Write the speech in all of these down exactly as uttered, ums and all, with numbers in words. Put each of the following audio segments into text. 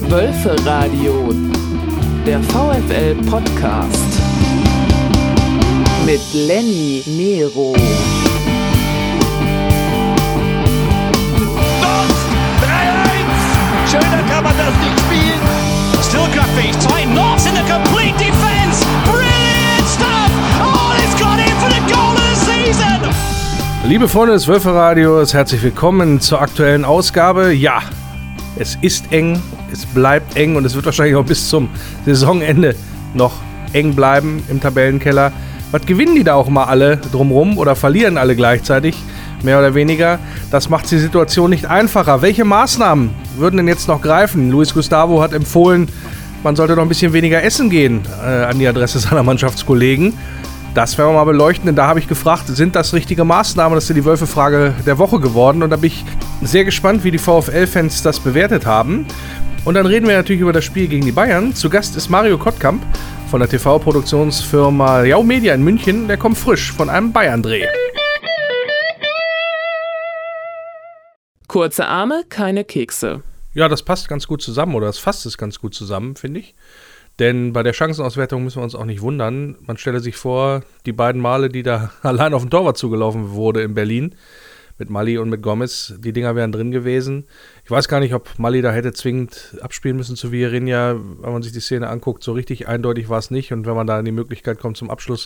Wölferadio, der VfL-Podcast mit Lenny Nero. drei eins! Schöner kann man das nicht spielen. Still crafty, tight knots in the complete defense. Brilliant stuff! Oh, it's got in for the goal of the season! Liebe Freunde des Wölferadios, herzlich willkommen zur aktuellen Ausgabe. Ja, es ist eng, es bleibt eng und es wird wahrscheinlich auch bis zum Saisonende noch eng bleiben im Tabellenkeller. Was gewinnen die da auch mal alle drumrum oder verlieren alle gleichzeitig, mehr oder weniger? Das macht die Situation nicht einfacher. Welche Maßnahmen würden denn jetzt noch greifen? Luis Gustavo hat empfohlen, man sollte noch ein bisschen weniger essen gehen äh, an die Adresse seiner Mannschaftskollegen. Das werden wir mal beleuchten, denn da habe ich gefragt, sind das richtige Maßnahmen? Das ist ja die Wölfe-Frage der Woche geworden und da bin ich sehr gespannt, wie die VfL-Fans das bewertet haben. Und dann reden wir natürlich über das Spiel gegen die Bayern. Zu Gast ist Mario Kottkamp von der T V-Produktionsfirma Jau Media in München. Der kommt frisch von einem Bayern-Dreh. Kurze Arme, keine Kekse. Ja, das passt ganz gut zusammen oder das fasst es ganz gut zusammen, finde ich. Denn bei der Chancenauswertung müssen wir uns auch nicht wundern. Man stelle sich vor, die beiden Male, die da allein auf den Torwart zugelaufen wurde in Berlin, mit Mali und mit Gomez, die Dinger wären drin gewesen. Ich weiß gar nicht, ob Mali da hätte zwingend abspielen müssen zu Vieirinha. Wenn man sich die Szene anguckt, so richtig eindeutig war es nicht. Und wenn man da in die Möglichkeit kommt, zum Abschluss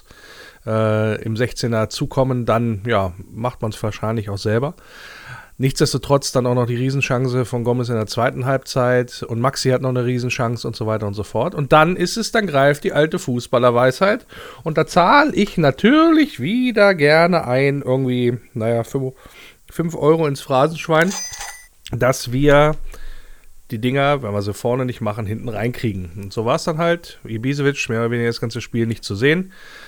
äh, im sechzehner zu kommen, dann ja, macht man es wahrscheinlich auch selber. Nichtsdestotrotz dann auch noch die Riesenchance von Gomez in der zweiten Halbzeit und Maxi hat noch eine Riesenchance und so weiter und so fort. Und dann ist es, dann greift die alte Fußballerweisheit und da zahle ich natürlich wieder gerne ein, irgendwie, naja, fünf Euro ins Phrasenschwein, dass wir die Dinger, wenn wir sie vorne nicht machen, hinten reinkriegen. Und so war es dann halt. Ibisevic, mehr oder weniger das ganze Spiel nicht zu sehen,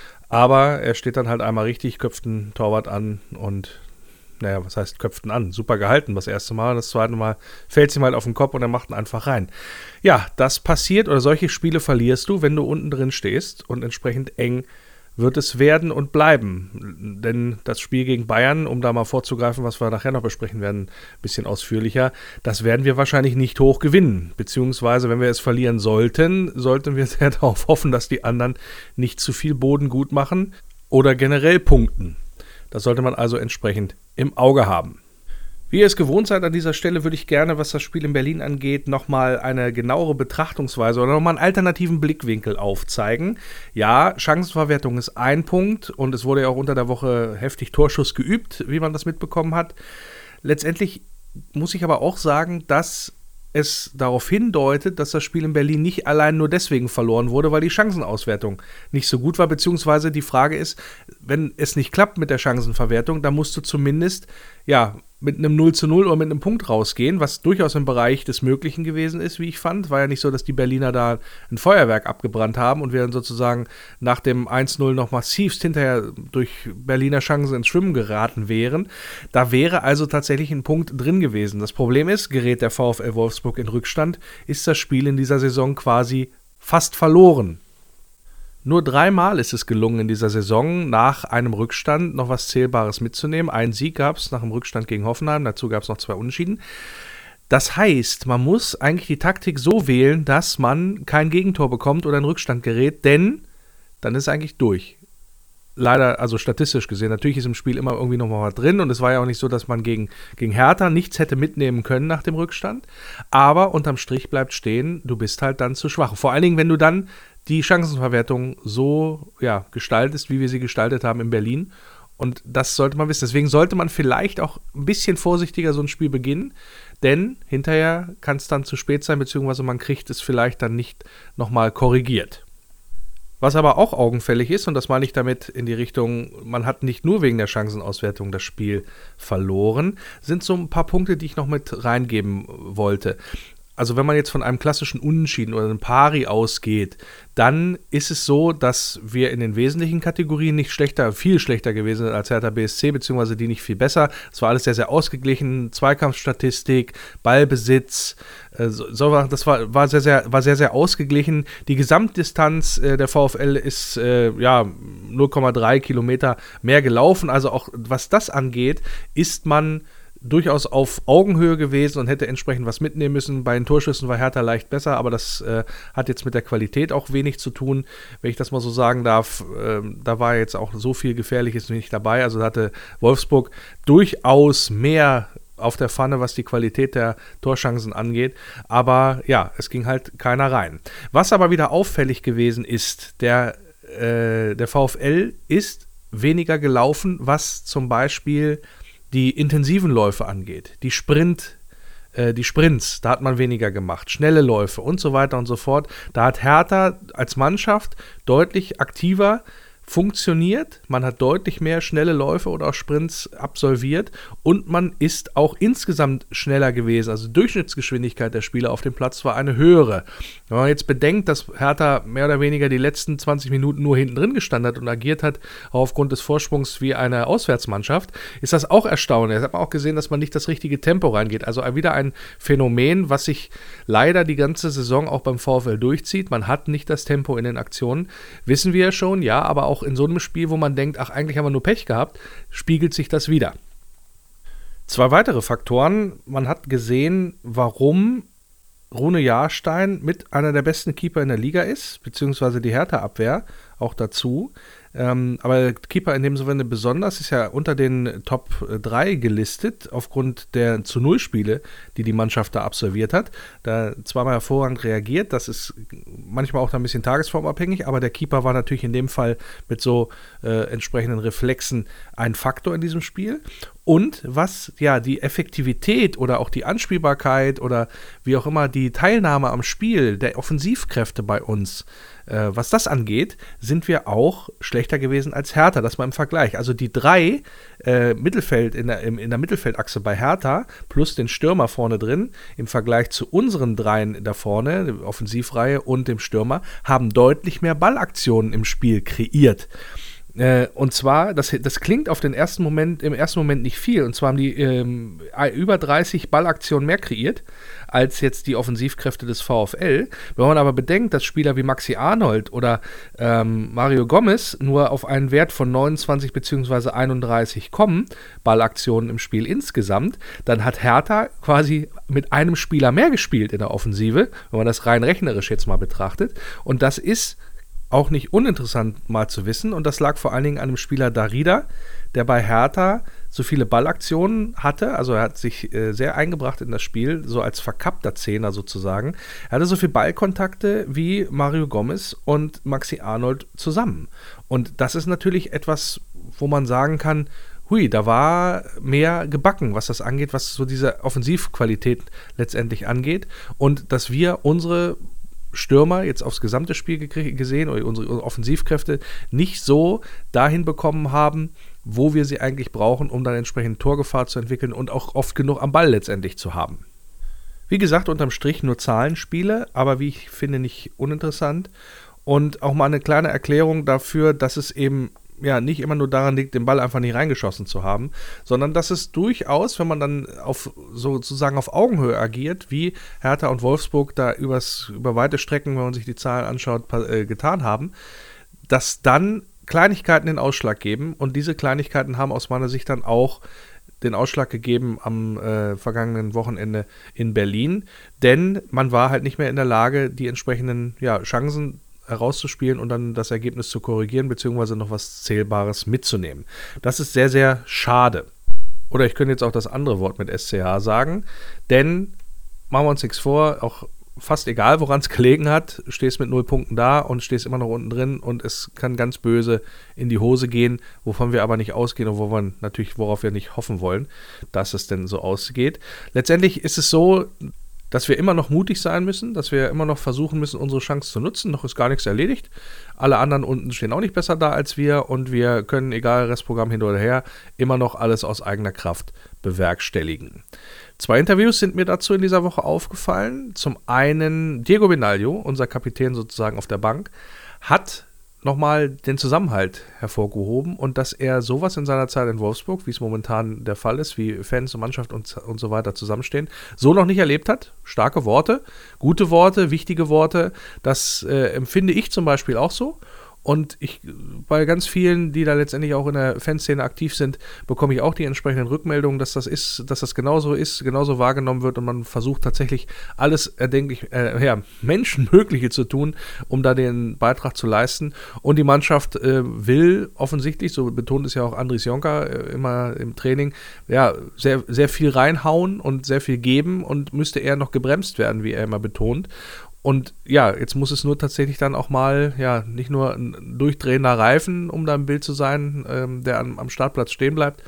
aber er steht dann halt einmal richtig, köpft einen Torwart an und naja, was heißt köpften an? Super gehalten das erste Mal. Das zweite Mal fällt sie mal auf den Kopf und er macht ihn einfach rein. Ja, das passiert oder solche Spiele verlierst du, wenn du unten drin stehst und entsprechend eng wird es werden und bleiben. Denn das Spiel gegen Bayern, um da mal vorzugreifen, was wir nachher noch besprechen werden, ein bisschen ausführlicher, das werden wir wahrscheinlich nicht hoch gewinnen. Beziehungsweise, wenn wir es verlieren sollten, sollten wir sehr darauf hoffen, dass die anderen nicht zu viel Boden gut machen oder generell punkten. Das sollte man also entsprechend im Auge haben. Wie ihr es gewohnt seid, an dieser Stelle würde ich gerne, was das Spiel in Berlin angeht, nochmal eine genauere Betrachtungsweise oder nochmal einen alternativen Blickwinkel aufzeigen. Ja, Chancenverwertung ist ein Punkt und es wurde ja auch unter der Woche heftig Torschuss geübt, wie man das mitbekommen hat. Letztendlich muss ich aber auch sagen, dass es darauf hindeutet, dass das Spiel in Berlin nicht allein nur deswegen verloren wurde, weil die Chancenauswertung nicht so gut war, beziehungsweise die Frage ist, wenn es nicht klappt mit der Chancenverwertung, dann musst du zumindest, ja, mit einem null zu null oder mit einem Punkt rausgehen, was durchaus im Bereich des Möglichen gewesen ist, wie ich fand. War ja nicht so, dass die Berliner da ein Feuerwerk abgebrannt haben und wir dann sozusagen nach dem eins null noch massivst hinterher durch Berliner Chancen ins Schwimmen geraten wären. Da wäre also tatsächlich ein Punkt drin gewesen. Das Problem ist, gerät der VfL Wolfsburg in Rückstand, ist das Spiel in dieser Saison quasi fast verloren. Nur dreimal ist es gelungen in dieser Saison, nach einem Rückstand noch was Zählbares mitzunehmen. Einen Sieg gab es nach dem Rückstand gegen Hoffenheim, dazu gab es noch zwei Unentschieden. Das heißt, man muss eigentlich die Taktik so wählen, dass man kein Gegentor bekommt oder in Rückstand gerät, denn dann ist es eigentlich durch. Leider, also statistisch gesehen, natürlich ist im Spiel immer irgendwie noch mal was drin und es war ja auch nicht so, dass man gegen, gegen Hertha nichts hätte mitnehmen können nach dem Rückstand, aber unterm Strich bleibt stehen, du bist halt dann zu schwach. Vor allen Dingen, wenn du dann die Chancenverwertung so ja, gestaltest, wie wir sie gestaltet haben in Berlin. Und das sollte man wissen. Deswegen sollte man vielleicht auch ein bisschen vorsichtiger so ein Spiel beginnen, denn hinterher kann es dann zu spät sein, beziehungsweise man kriegt es vielleicht dann nicht nochmal korrigiert. Was aber auch augenfällig ist, und das meine ich damit in die Richtung, man hat nicht nur wegen der Chancenauswertung das Spiel verloren, sind so ein paar Punkte, die ich noch mit reingeben wollte. Also wenn man jetzt von einem klassischen Unentschieden oder einem Pari ausgeht, dann ist es so, dass wir in den wesentlichen Kategorien nicht schlechter, viel schlechter gewesen sind als Hertha B S C, beziehungsweise die nicht viel besser. Es war alles sehr, sehr ausgeglichen, Zweikampfstatistik, Ballbesitz, äh, so war, das war, war, sehr, sehr, war sehr, sehr ausgeglichen. Die Gesamtdistanz äh, der VfL ist äh, ja null Komma drei Kilometer mehr gelaufen, also auch was das angeht, ist man durchaus auf Augenhöhe gewesen und hätte entsprechend was mitnehmen müssen. Bei den Torschüssen war Hertha leicht besser, aber das äh, hat jetzt mit der Qualität auch wenig zu tun, wenn ich das mal so sagen darf. Äh, da war jetzt auch so viel Gefährliches nicht dabei. Also hatte Wolfsburg durchaus mehr auf der Pfanne, was die Qualität der Torchancen angeht. Aber ja, es ging halt keiner rein. Was aber wieder auffällig gewesen ist, der, äh, der VfL ist weniger gelaufen, was zum Beispiel die intensiven Läufe angeht, die Sprint, äh, die Sprints, da hat man weniger gemacht, schnelle Läufe und so weiter und so fort. Da hat Hertha als Mannschaft deutlich aktiver funktioniert, man hat deutlich mehr schnelle Läufe oder auch Sprints absolviert und man ist auch insgesamt schneller gewesen. Also die Durchschnittsgeschwindigkeit der Spieler auf dem Platz war eine höhere. Wenn man jetzt bedenkt, dass Hertha mehr oder weniger die letzten zwanzig Minuten nur hinten drin gestanden hat und agiert hat aufgrund des Vorsprungs wie eine Auswärtsmannschaft, ist das auch erstaunlich. Jetzt hat man auch gesehen, dass man nicht das richtige Tempo reingeht. Also wieder ein Phänomen, was sich leider die ganze Saison auch beim VfL durchzieht. Man hat nicht das Tempo in den Aktionen. Wissen wir ja schon, ja, aber auch in so einem Spiel, wo man denkt, ach, eigentlich haben wir nur Pech gehabt, spiegelt sich das wieder. Zwei weitere Faktoren. Man hat gesehen, warum Rune Jahrstein mit einer der besten Keeper in der Liga ist, beziehungsweise die Hertha-Abwehr auch dazu. Ähm, aber Keeper in dem Sinne besonders ist ja unter den Top drei gelistet, aufgrund der zu Null Spiele, die die Mannschaft da absolviert hat. Da zweimal hervorragend reagiert, das ist manchmal auch ein bisschen tagesformabhängig, aber der Keeper war natürlich in dem Fall mit so äh, entsprechenden Reflexen ein Faktor in diesem Spiel. Und was ja die Effektivität oder auch die Anspielbarkeit oder wie auch immer die Teilnahme am Spiel der Offensivkräfte bei uns, äh, was das angeht, sind wir auch schlechter gewesen als Hertha. Das mal im Vergleich. Also die drei äh, Mittelfeld in der, in der Mittelfeldachse bei Hertha plus den Stürmer vorne drin im Vergleich zu unseren dreien da vorne, der Offensivreihe und dem Stürmer, haben deutlich mehr Ballaktionen im Spiel kreiert. Äh, und zwar, das, das klingt auf den ersten Moment, im ersten Moment nicht viel, und zwar haben die ähm, über dreißig Ballaktionen mehr kreiert, als jetzt die Offensivkräfte des VfL. Wenn man aber bedenkt, dass Spieler wie Maxi Arnold oder ähm, Mario Gomez nur auf einen Wert von neunundzwanzig bzw. einunddreißig kommen, Ballaktionen im Spiel insgesamt, dann hat Hertha quasi mit einem Spieler mehr gespielt in der Offensive, wenn man das rein rechnerisch jetzt mal betrachtet. Und das ist auch nicht uninteressant mal zu wissen, und das lag vor allen Dingen an dem Spieler Darida, der bei Hertha so viele Ballaktionen hatte, also er hat sich äh, sehr eingebracht in das Spiel, so als verkappter Zehner sozusagen. Er hatte so viele Ballkontakte wie Mario Gomez und Maxi Arnold zusammen. Und das ist natürlich etwas, wo man sagen kann, hui, da war mehr gebacken, was das angeht, was so diese Offensivqualität letztendlich angeht, und dass wir unsere Stürmer jetzt aufs gesamte Spiel gekrie- gesehen oder unsere Offensivkräfte nicht so dahin bekommen haben, wo wir sie eigentlich brauchen, um dann entsprechend Torgefahr zu entwickeln und auch oft genug am Ball letztendlich zu haben. Wie gesagt, unterm Strich nur Zahlenspiele, aber wie ich finde, nicht uninteressant, und auch mal eine kleine Erklärung dafür, dass es eben ja nicht immer nur daran liegt, den Ball einfach nicht reingeschossen zu haben, sondern dass es durchaus, wenn man dann auf sozusagen auf Augenhöhe agiert, wie Hertha und Wolfsburg da übers, über weite Strecken, wenn man sich die Zahlen anschaut, äh, getan haben, dass dann Kleinigkeiten den Ausschlag geben, und diese Kleinigkeiten haben aus meiner Sicht dann auch den Ausschlag gegeben am äh, vergangenen Wochenende in Berlin, denn man war halt nicht mehr in der Lage, die entsprechenden ja, Chancen herauszuspielen und dann das Ergebnis zu korrigieren, beziehungsweise noch was Zählbares mitzunehmen. Das ist sehr, sehr schade. Oder ich könnte jetzt auch das andere Wort mit S C H sagen, denn machen wir uns nichts vor, auch fast egal, woran es gelegen hat, stehst mit null Punkten da und stehst immer noch unten drin, und es kann ganz böse in die Hose gehen, wovon wir aber nicht ausgehen und wo wir natürlich, worauf wir nicht hoffen wollen, dass es denn so ausgeht. Letztendlich ist es so, dass wir immer noch mutig sein müssen, dass wir immer noch versuchen müssen, unsere Chance zu nutzen. Noch ist gar nichts erledigt. Alle anderen unten stehen auch nicht besser da als wir, und wir können, egal Restprogramm hin oder her, immer noch alles aus eigener Kraft bewerkstelligen. Zwei Interviews sind mir dazu in dieser Woche aufgefallen. Zum einen Diego Benaglio, unser Kapitän sozusagen auf der Bank, hat nochmal den Zusammenhalt hervorgehoben, und dass er sowas in seiner Zeit in Wolfsburg, wie es momentan der Fall ist, wie Fans und Mannschaft und, und so weiter zusammenstehen, so noch nicht erlebt hat. Starke Worte, gute Worte, wichtige Worte, das äh, empfinde ich zum Beispiel auch so. Und ich, bei ganz vielen, die da letztendlich auch in der Fanszene aktiv sind, bekomme ich auch die entsprechenden Rückmeldungen, dass das ist, dass das genauso ist, genauso wahrgenommen wird und man versucht tatsächlich alles erdenklich, äh, ja, Menschenmögliche zu tun, um da den Beitrag zu leisten. Und die Mannschaft äh, will offensichtlich, so betont es ja auch Andries Jonker äh, immer im Training, ja, sehr, sehr viel reinhauen und sehr viel geben und müsste eher noch gebremst werden, wie er immer betont. Und ja, jetzt muss es nur tatsächlich dann auch mal, ja, nicht nur ein durchdrehender Reifen, um da im Bild zu sein, ähm, der am, am Startplatz stehen bleibt,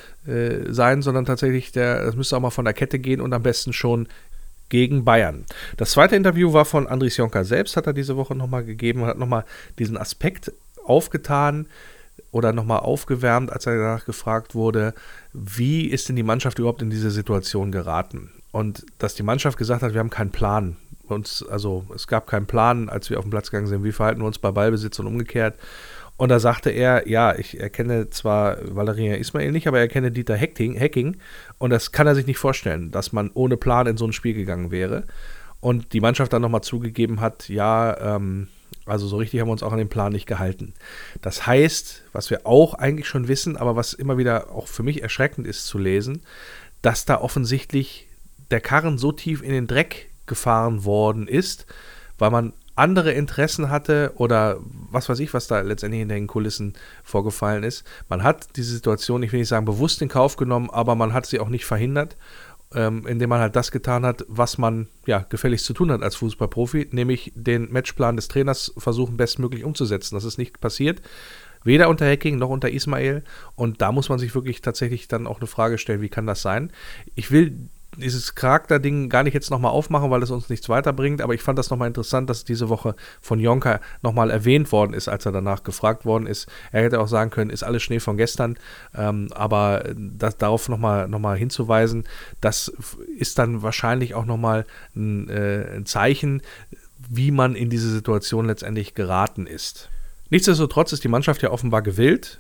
äh, sein, sondern tatsächlich, der, das müsste auch mal von der Kette gehen und am besten schon gegen Bayern. Das zweite Interview war von Andries Jonker selbst, hat er diese Woche nochmal gegeben und hat nochmal diesen Aspekt aufgetan oder nochmal aufgewärmt, als er danach gefragt wurde, wie ist denn die Mannschaft überhaupt in diese Situation geraten? Und dass die Mannschaft gesagt hat, wir haben keinen Plan. Uns, also es gab keinen Plan, als wir auf den Platz gegangen sind, wie verhalten wir uns bei Ballbesitz und umgekehrt. Und da sagte er, ja, ich erkenne zwar Valérien Ismaël nicht, aber er kenne Dieter Hecking, Hecking und das kann er sich nicht vorstellen, dass man ohne Plan in so ein Spiel gegangen wäre. Und die Mannschaft dann nochmal zugegeben hat, ja, ähm, also so richtig haben wir uns auch an den Plan nicht gehalten. Das heißt, was wir auch eigentlich schon wissen, aber was immer wieder auch für mich erschreckend ist zu lesen, dass da offensichtlich der Karren so tief in den Dreck gefahren worden ist, weil man andere Interessen hatte oder was weiß ich, was da letztendlich in den Kulissen vorgefallen ist. Man hat diese Situation, ich will nicht sagen bewusst in Kauf genommen, aber man hat sie auch nicht verhindert, ähm, indem man halt das getan hat, was man ja gefälligst zu tun hat als Fußballprofi, nämlich den Matchplan des Trainers versuchen bestmöglich umzusetzen. Das ist nicht passiert. Weder unter Hecking noch unter Ismaël. Und da muss man sich wirklich tatsächlich dann auch eine Frage stellen, wie kann das sein? Ich will dieses Charakterding gar nicht jetzt nochmal aufmachen, weil es uns nichts weiterbringt, aber ich fand das nochmal interessant, dass diese Woche von Jonker nochmal erwähnt worden ist, als er danach gefragt worden ist. Er hätte auch sagen können, ist alles Schnee von gestern, ähm, aber das, darauf nochmal noch mal hinzuweisen, das ist dann wahrscheinlich auch nochmal ein, äh, ein Zeichen, wie man in diese Situation letztendlich geraten ist. Nichtsdestotrotz ist die Mannschaft ja offenbar gewillt,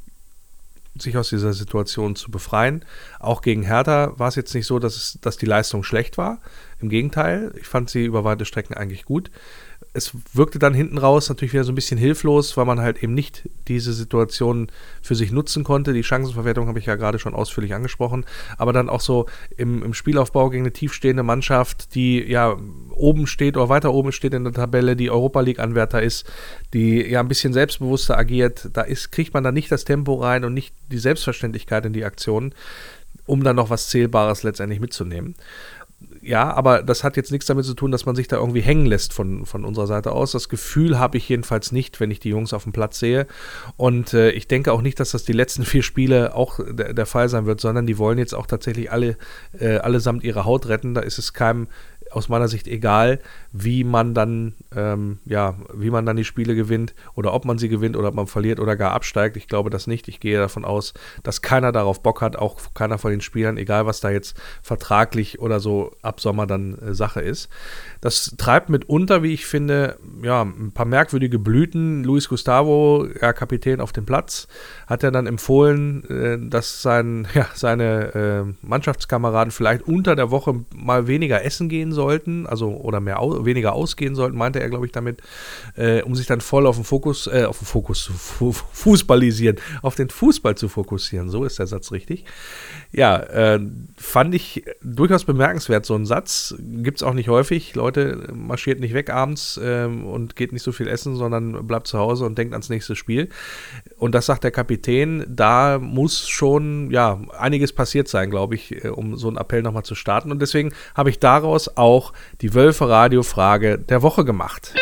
sich aus dieser Situation zu befreien. Auch gegen Hertha war es jetzt nicht so, dass, es, dass die Leistung schlecht war. Im Gegenteil, ich fand sie über weite Strecken eigentlich gut. Es wirkte dann hinten raus natürlich wieder so ein bisschen hilflos, weil man halt eben nicht diese Situation für sich nutzen konnte. Die Chancenverwertung habe ich ja gerade schon ausführlich angesprochen, aber dann auch so im, im Spielaufbau gegen eine tiefstehende Mannschaft, die ja oben steht oder weiter oben steht in der Tabelle, die Europa League-Anwärter ist, die ja ein bisschen selbstbewusster agiert. Da ist, kriegt man dann nicht das Tempo rein und nicht die Selbstverständlichkeit in die Aktionen, um dann noch was Zählbares letztendlich mitzunehmen. Ja, aber das hat jetzt nichts damit zu tun, dass man sich da irgendwie hängen lässt von, von unserer Seite aus. Das Gefühl habe ich jedenfalls nicht, wenn ich die Jungs auf dem Platz sehe. Und äh, ich denke auch nicht, dass das die letzten vier Spiele auch der, der Fall sein wird, sondern die wollen jetzt auch tatsächlich alle äh, allesamt ihre Haut retten. Da ist es keinem aus meiner Sicht egal, wie man dann ähm, ja, wie man dann die Spiele gewinnt oder ob man sie gewinnt oder ob man verliert oder gar absteigt. Ich glaube das nicht. Ich gehe davon aus, dass keiner darauf Bock hat, auch keiner von den Spielern, egal was da jetzt vertraglich oder so ab Sommer dann äh, Sache ist. Das treibt mitunter, wie ich finde, ja, ein paar merkwürdige Blüten. Luis Gustavo, ja, Kapitän auf dem Platz, hat ja dann empfohlen, äh, dass sein, ja, seine äh, Mannschaftskameraden vielleicht unter der Woche mal weniger essen gehen sollten, also oder mehr au- weniger ausgehen sollten, meinte er, glaube ich, damit, äh, um sich dann voll auf den Fokus, äh, auf den Fokus zu fu- fußballisieren, auf den Fußball zu fokussieren. So ist der Satz richtig. Ja, äh, fand ich durchaus bemerkenswert, so ein Satz. Gibt es auch nicht häufig. Leute, marschiert nicht weg abends ähm, und geht nicht so viel essen, sondern bleibt zu Hause und denkt ans nächste Spiel. Und das sagt der Kapitän, da muss schon, ja, einiges passiert sein, glaube ich, um so einen Appell nochmal zu starten. Und deswegen habe ich daraus auch die Wölfe-Radio-Frage der Woche gemacht.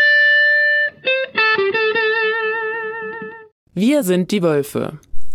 Wir sind die Wölfe.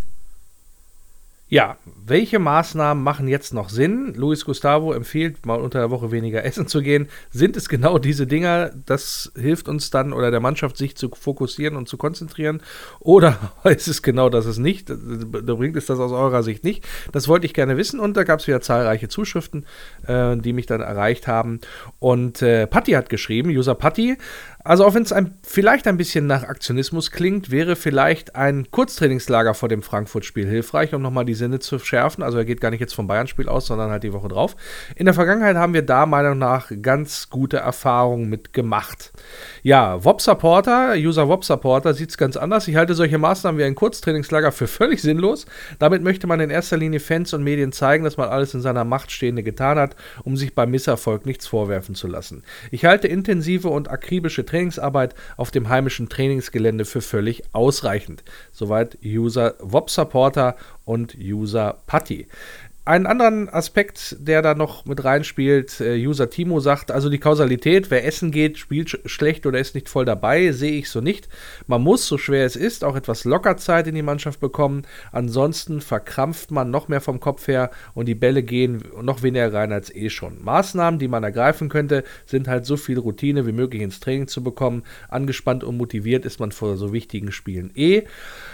Ja, welche Maßnahmen machen jetzt noch Sinn? Luis Gustavo empfiehlt, mal unter der Woche weniger essen zu gehen. Sind es genau diese Dinger? Das hilft uns dann oder der Mannschaft, sich zu fokussieren und zu konzentrieren. Oder ist es genau das es nicht? Da bringt es das aus eurer Sicht nicht? Das wollte ich gerne wissen und da gab es wieder zahlreiche Zuschriften, äh, die mich dann erreicht haben. Und äh, Patti hat geschrieben, User Patti, also auch wenn es ein, vielleicht ein bisschen nach Aktionismus klingt, wäre vielleicht ein Kurztrainingslager vor dem Frankfurt-Spiel hilfreich, um nochmal die Sinne zu schärfen. Also er geht gar nicht jetzt vom Bayern-Spiel aus, sondern halt die Woche drauf. In der Vergangenheit haben wir da meiner Meinung nach ganz gute Erfahrungen mit gemacht. Ja, W O P-Supporter, User W O P-Supporter sieht es ganz anders. Ich halte solche Maßnahmen wie ein Kurztrainingslager für völlig sinnlos. Damit möchte man in erster Linie Fans und Medien zeigen, dass man alles in seiner Macht Stehende getan hat, um sich beim Misserfolg nichts vorwerfen zu lassen. Ich halte intensive und akribische Trainingsarbeit auf dem heimischen Trainingsgelände für völlig ausreichend. Soweit User W O P-Supporter und User Patti. Einen anderen Aspekt, der da noch mit reinspielt, äh, User Timo sagt, also die Kausalität, wer essen geht, spielt sch- schlecht oder ist nicht voll dabei, sehe ich so nicht. Man muss, so schwer es ist, auch etwas Lockerzeit in die Mannschaft bekommen, ansonsten verkrampft man noch mehr vom Kopf her und die Bälle gehen noch weniger rein als eh schon. Maßnahmen, die man ergreifen könnte, sind halt so viel Routine wie möglich ins Training zu bekommen. Angespannt und motiviert ist man vor so wichtigen Spielen eh.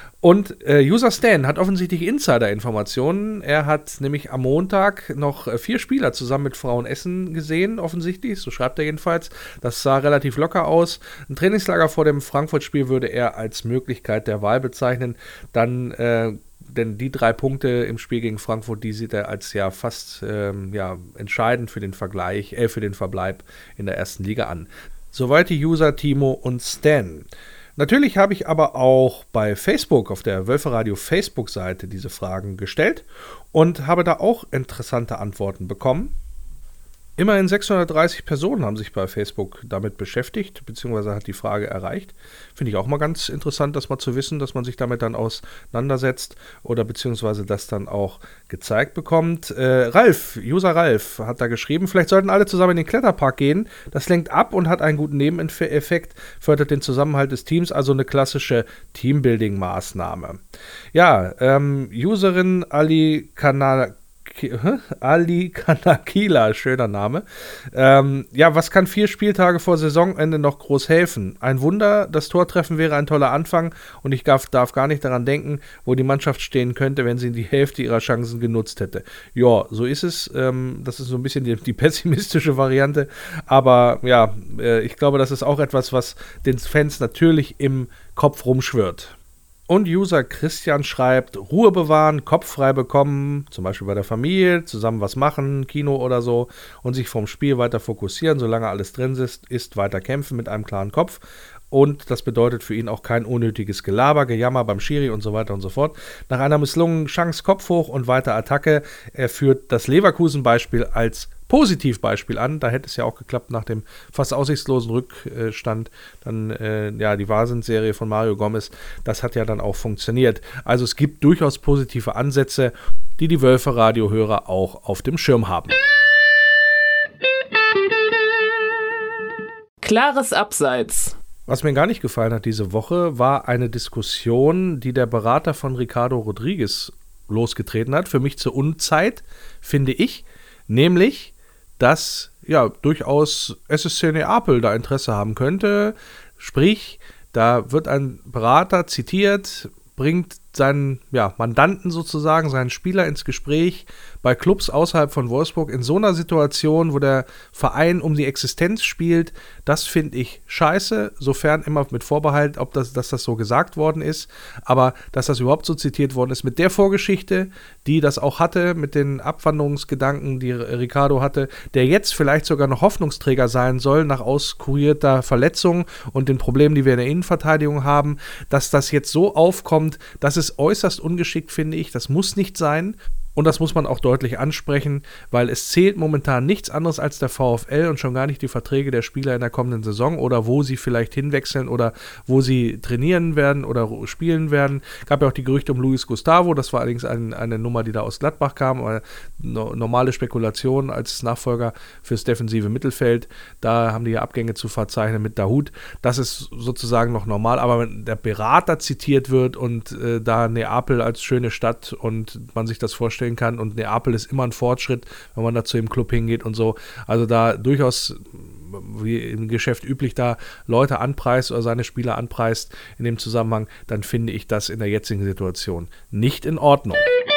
Und äh, User Stan hat offensichtlich Insider-Informationen. Er hat nämlich am Montag noch äh, vier Spieler zusammen mit Frauen essen gesehen, offensichtlich. So schreibt er jedenfalls. Das sah relativ locker aus. Ein Trainingslager vor dem Frankfurt-Spiel würde er als Möglichkeit der Wahl bezeichnen. Dann, äh, denn die drei Punkte im Spiel gegen Frankfurt, die sieht er als ja fast ähm, ja, entscheidend für den Vergleich, äh, für den Verbleib in der ersten Liga an. Soweit die User Timo und Stan. Natürlich habe ich aber auch bei Facebook, auf der Wölferadio Facebook-Seite, diese Fragen gestellt und habe da auch interessante Antworten bekommen. Immerhin sechshundertdreißig Personen haben sich bei Facebook damit beschäftigt, beziehungsweise hat die Frage erreicht. Finde ich auch mal ganz interessant, das mal zu wissen, dass man sich damit dann auseinandersetzt oder beziehungsweise das dann auch gezeigt bekommt. Äh, Ralf, User Ralf, hat da geschrieben, vielleicht sollten alle zusammen in den Kletterpark gehen. Das lenkt ab und hat einen guten Nebeneffekt, fördert den Zusammenhalt des Teams, also eine klassische Teambuilding-Maßnahme. Ja, ähm, Userin Ali Kanal Ali Kanakila, schöner Name. Ähm, ja, was kann vier Spieltage vor Saisonende noch groß helfen? Ein Wunder, das Tortreffen wäre ein toller Anfang und ich darf, darf gar nicht daran denken, wo die Mannschaft stehen könnte, wenn sie die Hälfte ihrer Chancen genutzt hätte. Ja, so ist es. Ähm, das ist so ein bisschen die, die pessimistische Variante, aber ja, äh, ich glaube, das ist auch etwas, was den Fans natürlich im Kopf rumschwirrt. Und User Christian schreibt, Ruhe bewahren, Kopf frei bekommen, zum Beispiel bei der Familie, zusammen was machen, Kino oder so und sich vom Spiel weiter fokussieren, solange alles drin ist, ist weiter kämpfen mit einem klaren Kopf. Und das bedeutet für ihn auch kein unnötiges Gelaber, Gejammer beim Schiri und so weiter und so fort. Nach einer misslungenen Chance Kopf hoch und weiter Attacke. Er führt das Leverkusen-Beispiel als Positivbeispiel an. Da hätte es ja auch geklappt nach dem fast aussichtslosen Rückstand. Dann äh, ja die Wahnsinnsserie von Mario Gomez. Das hat ja dann auch funktioniert. Also es gibt durchaus positive Ansätze, die die Wölfe-Radio-Hörer auch auf dem Schirm haben. Klares Abseits. Was mir gar nicht gefallen hat diese Woche, war eine Diskussion, die der Berater von Ricardo Rodriguez losgetreten hat. Für mich zur Unzeit, finde ich. Nämlich, dass ja durchaus S S C Neapel da Interesse haben könnte. Sprich, da wird ein Berater zitiert, bringt seinen ja, Mandanten sozusagen, seinen Spieler ins Gespräch bei Clubs außerhalb von Wolfsburg in so einer Situation, wo der Verein um die Existenz spielt. Das finde ich scheiße, sofern immer mit Vorbehalt, ob das, dass das so gesagt worden ist, aber dass das überhaupt so zitiert worden ist mit der Vorgeschichte, die das auch hatte, mit den Abwanderungsgedanken, die Ricardo hatte, der jetzt vielleicht sogar noch Hoffnungsträger sein soll nach auskurierter Verletzung und den Problemen, die wir in der Innenverteidigung haben, dass das jetzt so aufkommt, das ist äußerst ungeschickt, finde ich. Das muss nicht sein. Und das muss man auch deutlich ansprechen, weil es zählt momentan nichts anderes als der VfL und schon gar nicht die Verträge der Spieler in der kommenden Saison oder wo sie vielleicht hinwechseln oder wo sie trainieren werden oder spielen werden. Gab ja auch die Gerüchte um Luis Gustavo, das war allerdings ein, eine Nummer, die da aus Gladbach kam, eine normale Spekulation als Nachfolger fürs defensive Mittelfeld. Da haben die ja Abgänge zu verzeichnen mit Dahoud. Das ist sozusagen noch normal, aber wenn der Berater zitiert wird und äh, da Neapel als schöne Stadt und man sich das vorstellen kann und Neapel ist immer ein Fortschritt, wenn man da zu dem Club hingeht und so. Also da durchaus, wie im Geschäft üblich, da Leute anpreist oder seine Spieler anpreist in dem Zusammenhang, dann finde ich das in der jetzigen Situation nicht in Ordnung.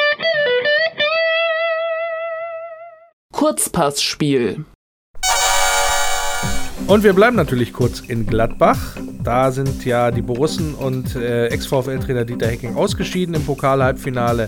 Kurzpassspiel. Und wir bleiben natürlich kurz in Gladbach. Da sind ja die Borussen und äh, Ex-VfL-Trainer Dieter Hecking ausgeschieden im Pokal-Halbfinale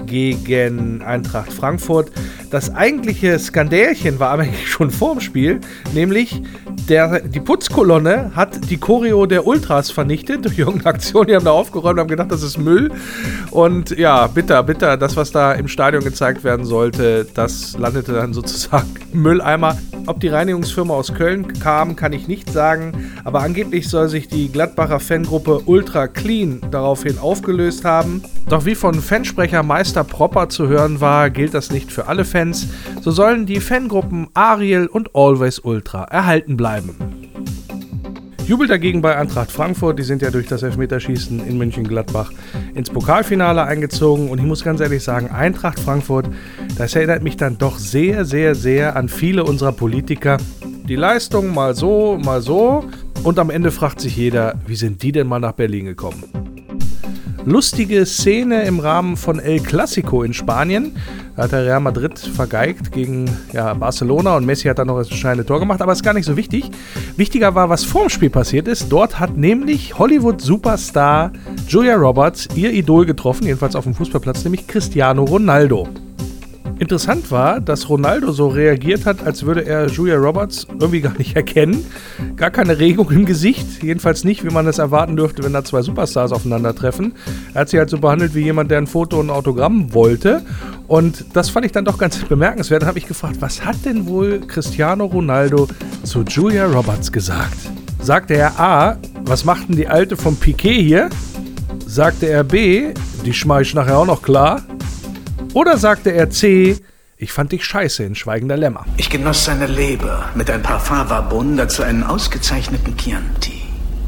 gegen Eintracht Frankfurt. Das eigentliche Skandälchen war eigentlich schon vor dem Spiel, nämlich der, die Putzkolonne hat die Choreo der Ultras vernichtet durch irgendeine Aktion. Die haben da aufgeräumt und haben gedacht, das ist Müll. Und ja, bitter, bitter, das, was da im Stadion gezeigt werden sollte, das landete dann sozusagen im Mülleimer. Ob die Reinigungsfirma aus Köln kam, kann ich nicht sagen, aber angeblich soll sich die Gladbacher Fangruppe Ultra Clean daraufhin aufgelöst haben. Doch wie von Fansprecher Meister Propper zu hören war, gilt das nicht für alle Fans. So sollen die Fangruppen Ariel und Always Ultra erhalten bleiben. Jubel dagegen bei Eintracht Frankfurt, die sind ja durch das Elfmeterschießen in Mönchengladbach ins Pokalfinale eingezogen und ich muss ganz ehrlich sagen, Eintracht Frankfurt, das erinnert mich dann doch sehr, sehr, sehr an viele unserer Politiker. Die Leistung mal so, mal so und am Ende fragt sich jeder, wie sind die denn mal nach Berlin gekommen? Lustige Szene im Rahmen von El Clasico in Spanien. Da hat der Real Madrid vergeigt gegen ja, Barcelona und Messi hat dann noch das entscheidende Tor gemacht, aber ist gar nicht so wichtig. Wichtiger war, was vor dem Spiel passiert ist. Dort hat nämlich Hollywood-Superstar Julia Roberts ihr Idol getroffen, jedenfalls auf dem Fußballplatz, nämlich Cristiano Ronaldo. Interessant war, dass Ronaldo so reagiert hat, als würde er Julia Roberts irgendwie gar nicht erkennen. Gar keine Regung im Gesicht, jedenfalls nicht, wie man es erwarten dürfte, wenn da zwei Superstars aufeinandertreffen. Er hat sie halt so behandelt wie jemand, der ein Foto und ein Autogramm wollte. Und das fand ich dann doch ganz bemerkenswert. Da habe ich gefragt, was hat denn wohl Cristiano Ronaldo zu Julia Roberts gesagt? Sagte er A, was macht denn die Alte vom Piquet hier? Sagte er B, die schmeiß ich nachher auch noch klar? Oder sagte er C, ich fand dich scheiße in Schweigender Lämmer. Ich genoss seine Leber mit ein paar Fava-Bohnen, dazu einen ausgezeichneten Chianti.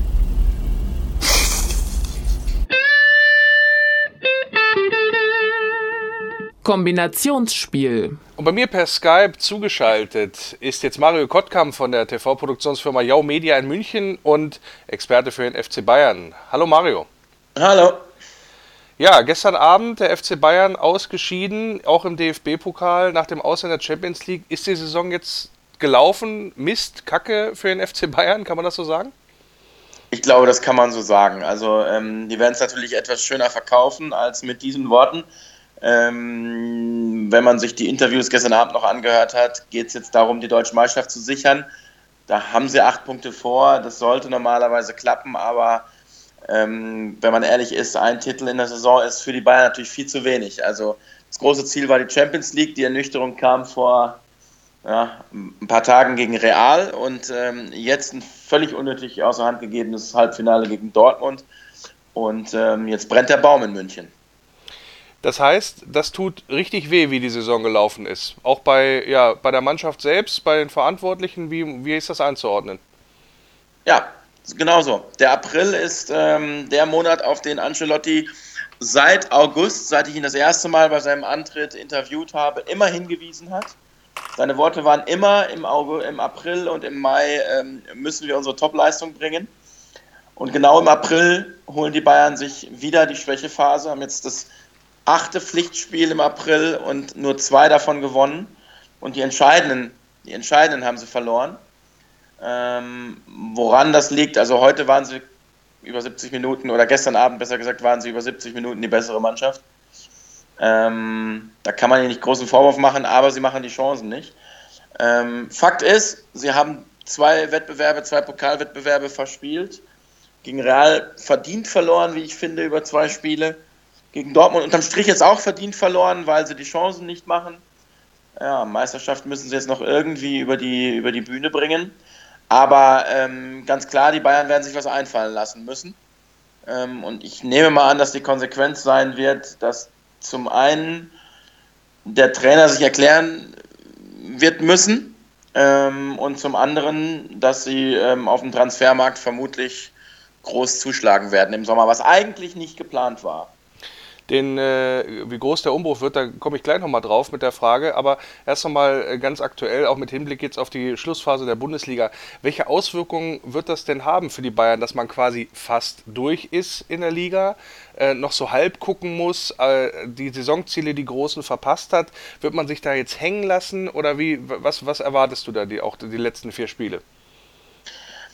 Kombinationsspiel. Und bei mir per Skype zugeschaltet ist jetzt Mario Kottkamp von der T V-Produktionsfirma Jau Media in München und Experte für den F C Bayern. Hallo Mario. Hallo. Ja, gestern Abend der F C Bayern ausgeschieden, auch im D F B-Pokal nach dem Aus in der Champions League. Ist die Saison jetzt gelaufen? Mist, Kacke für den F C Bayern, kann man das so sagen? Ich glaube, das kann man so sagen. Also ähm, die werden es natürlich etwas schöner verkaufen als mit diesen Worten. Ähm, wenn man sich die Interviews gestern Abend noch angehört hat, geht es jetzt darum, die deutsche Meisterschaft zu sichern. Da haben sie acht Punkte vor, das sollte normalerweise klappen, aber Ähm, wenn man ehrlich ist, ein Titel in der Saison ist für die Bayern natürlich viel zu wenig. Also das große Ziel war die Champions League, die Ernüchterung kam vor ja, ein paar Tagen gegen Real und ähm, jetzt ein völlig unnötig außer Hand gegebenes Halbfinale gegen Dortmund und ähm, jetzt brennt der Baum in München. Das heißt, das tut richtig weh, wie die Saison gelaufen ist. Auch bei, ja, bei der Mannschaft selbst, bei den Verantwortlichen, wie, wie ist das einzuordnen? Ja, genau so. Der April ist ähm, der Monat, auf den Ancelotti seit August, seit ich ihn das erste Mal bei seinem Antritt interviewt habe, immer hingewiesen hat. Seine Worte waren immer im, Auge, im April und im Mai ähm, müssen wir unsere Topleistung bringen. Und genau im April holen die Bayern sich wieder die Schwächephase, haben jetzt das achte Pflichtspiel im April und nur zwei davon gewonnen. Und die entscheidenden, die entscheidenden haben sie verloren. Ähm, woran das liegt, also heute waren sie über siebzig Minuten, oder gestern Abend besser gesagt, waren sie über siebzig Minuten die bessere Mannschaft. Ähm, da kann man ihnen nicht großen Vorwurf machen, aber sie machen die Chancen nicht. Ähm, Fakt ist, sie haben zwei Wettbewerbe, zwei Pokalwettbewerbe verspielt. Gegen Real verdient verloren, wie ich finde, über zwei Spiele. Gegen Dortmund unterm Strich jetzt auch verdient verloren, weil sie die Chancen nicht machen. Ja, Meisterschaft müssen sie jetzt noch irgendwie über die, über die Bühne bringen. Aber ähm, ganz klar, die Bayern werden sich was einfallen lassen müssen. Ähm, und ich nehme mal an, dass die Konsequenz sein wird, dass zum einen der Trainer sich erklären wird müssen ähm, und zum anderen, dass sie ähm, auf dem Transfermarkt vermutlich groß zuschlagen werden im Sommer, was eigentlich nicht geplant war. Den, äh, wie groß der Umbruch wird, da komme ich gleich nochmal drauf mit der Frage, aber erst nochmal ganz aktuell, auch mit Hinblick jetzt auf die Schlussphase der Bundesliga. Welche Auswirkungen wird das denn haben für die Bayern, dass man quasi fast durch ist in der Liga, äh, noch so halb gucken muss, äh, die Saisonziele, die großen, verpasst hat? Wird man sich da jetzt hängen lassen oder wie, was, was erwartest du da, die, auch die letzten vier Spiele?